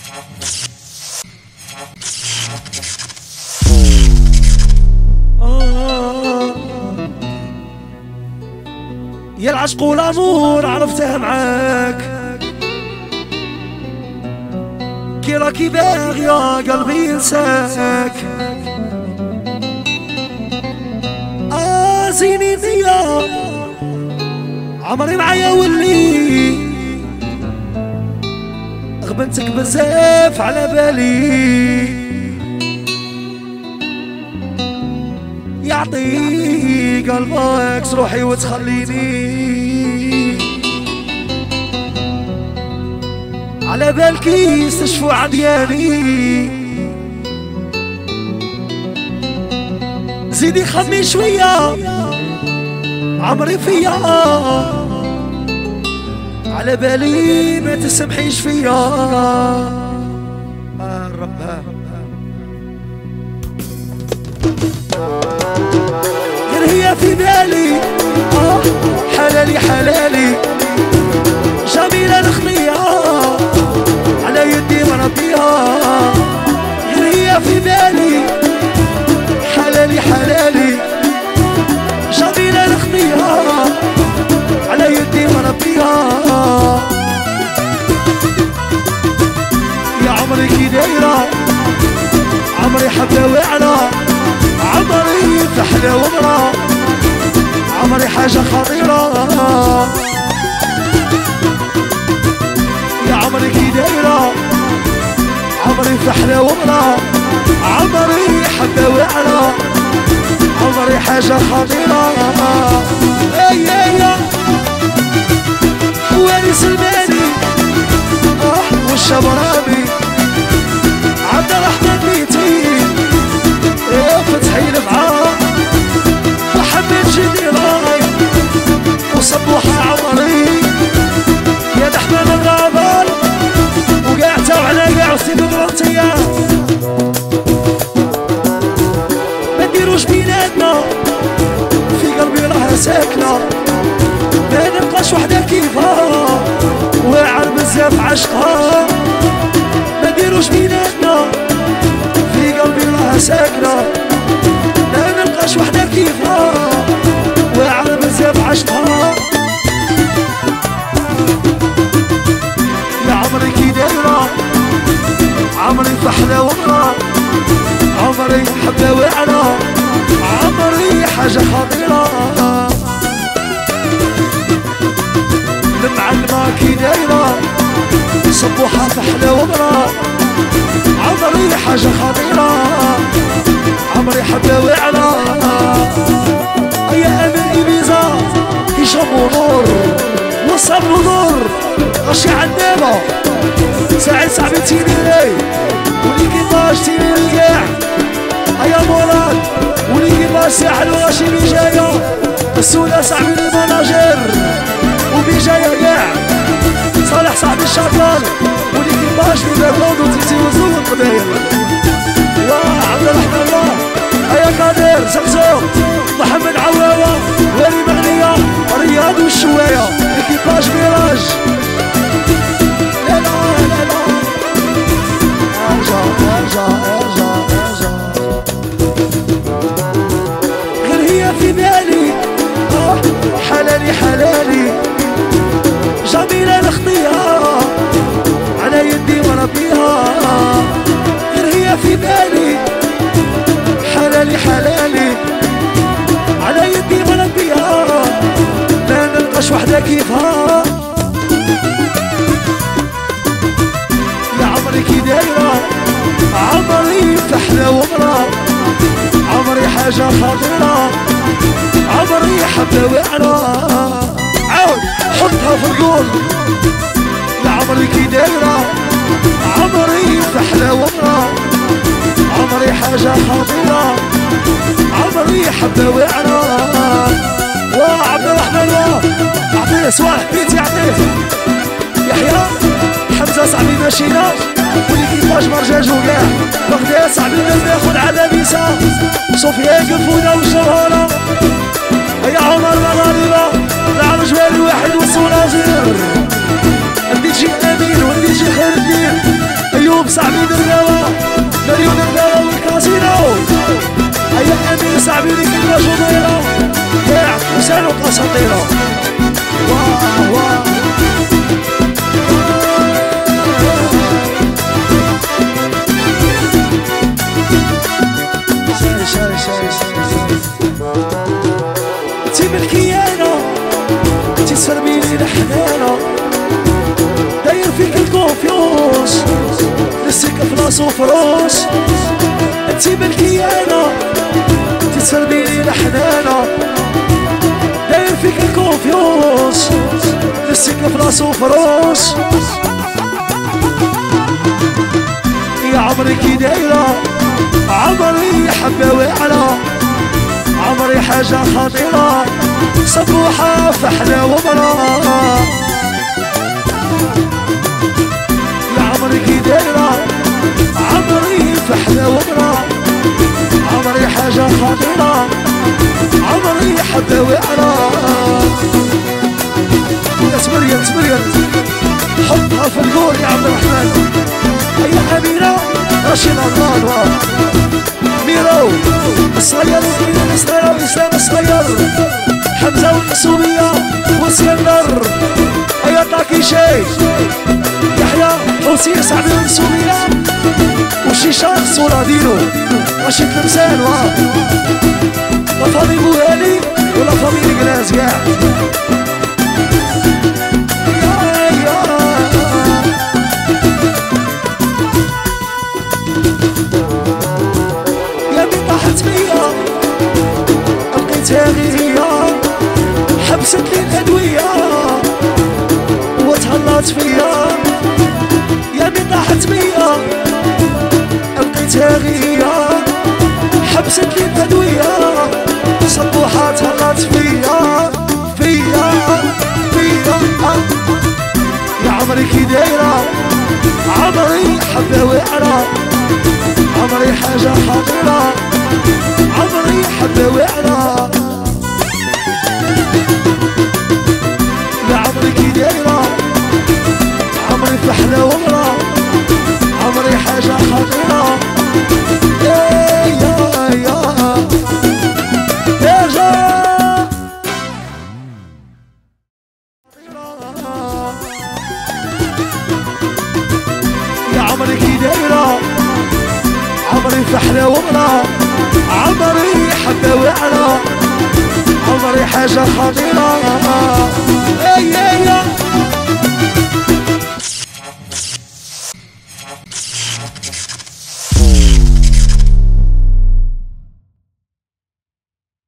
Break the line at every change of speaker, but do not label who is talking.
يا العشق والامور عرفتها معاك كي راكي باغي يا قلبي ينساك. زيني نية عمري معايا ولي غبنتك بزاف على بالي يعطي قلبك روحي وتخليني على بالك يستشفوا عدياني. زيدي خمي شوية عمري فيا على بالي ما تسمحيش فيا. الرب غير هي في بالي حلالي حلالي جميلة نخليها على يدي مربيها. غير هي في بالي حلالي حلالي جميلة نخليها على يدي مربيها. يا عمري كي دايرة عمري حبة وعرة عمري فحلة ومرة عمري حاجة خطيرة. يا عمري كي دايرة عمري فحلة ومرة عمري حبة وعرة عمري حاجة خطيرة. اي واني سلماني والشبراني عبد الرحمن بيتي فتحي المعاه وحمد جدي راي وصبوحة عمري يا دحمان الغابر وقعتوا على قاع وسيب برونتيا. ما نديروش بيناتنا في قلبي راها ساكنة ما نبقاش وحدة كيفها واعر بزاف عشقها. ما نديروش بيناتنا في قلبي راها ساكنة ما نبقاش وحدة كيفها واعر بزاف عشقها. يا عمري كي دايرة عمري فحلة ومرة عمري حبة وعرة عمري حاجة خطيرة. المعلمة كي دايرة صبوحة فحلة ومرة عمري حاجة خطيرة عمري حبة وعرة. يا أمين إبيزا يشربوا نور وصلوا نور غشي عالنابة ساعد صاحبي تيني وليكيباج تيني الكاع. يا مراد وليكيباج ساحل وغاشي بيجايا السودة صاحبي المناجر وبيجايا كاع صالح صاحبي الشاطر وليكيباج في باكوند وتيتي وزول القبايل وعبد الرحمن الله يا قادر زقزوق محمد عواوة ولي مغنية رياض والشواية ليكيباج ميراج. لا لا لا لا ارجع ارجع ارجع ارجع. غير هي في بالي حلالي حلالي جميلة نخطيها على يدي وربيها. غير هي في بالي حلالي حلالي على يدي وربيها ما نلقاش وحدة كيفها. يا عمري كي دايرة عمري فحلة ومرة عمري حاجة خطيرة عمري حبة وعرة. عاود حطها في القول. يا عمري كي دايرة عمري فحلة ومرة عمري حاجة خطيرة عمري حبة وعرة. وعبد الرحمن اعطيه صوالح بيتي اعطيه يحيى حمزة صاحبي ماشينا وليكيباج مرجاج وكاع بغداد صاحبي الناس ياخد على بيسا صوفيا قفونة والجوهرة. يا عمر مغاربة العرج بالي واحد والصناجر ندي شي امين وندي شي خير الدين ايوب سعبيني كلمة جميلة يا حسين وقصديرة واه واه انتي ملكيانة انتي تسربيني لحنانة داير فيك الكونفيوس نسيك فلاس وفروس انتي ملكيانة انتي تسربيني لحنانة داير فيك الكونفيوس نسيك فلاس وفروس يا عمري كي دايرة عمري حبة وعلا عمري حاجة خطيرة صبوحة فحلة ومرا يا عمري كي دايرة عمري فحلة ومرا عمري حاجة خطيرة عمري حبة وعلا يا تمريت حطها في القول يا عبد الرحمن هيا أميرة رشيد الله ميرو الصغير الصغير وإسلام الصغير حمزة والمسؤولية واسكندر هيا طاكي شي يحيى حسين سعد المسؤولية وشيشان صورة دينو ماشي تلمسان لا فامي بوهالي ولا فامي قلاز كاع هي حبست لي الأدوية وتهلات فيا يا من طاحت بيا لقيتها هي حبست لي الأدوية صبوحة تهلات فيا يا عمري كي دايرة عمري حبة وعرة عمري حاجة خطيرة عمري حبة وعرة يا عمري كي دايرة عمري فحلة ومرا عمري حاجة خطيرة يا عمري كي دايرة عمري فحلة ومرا عمري حبة وعرة عمري حاجة خطيرة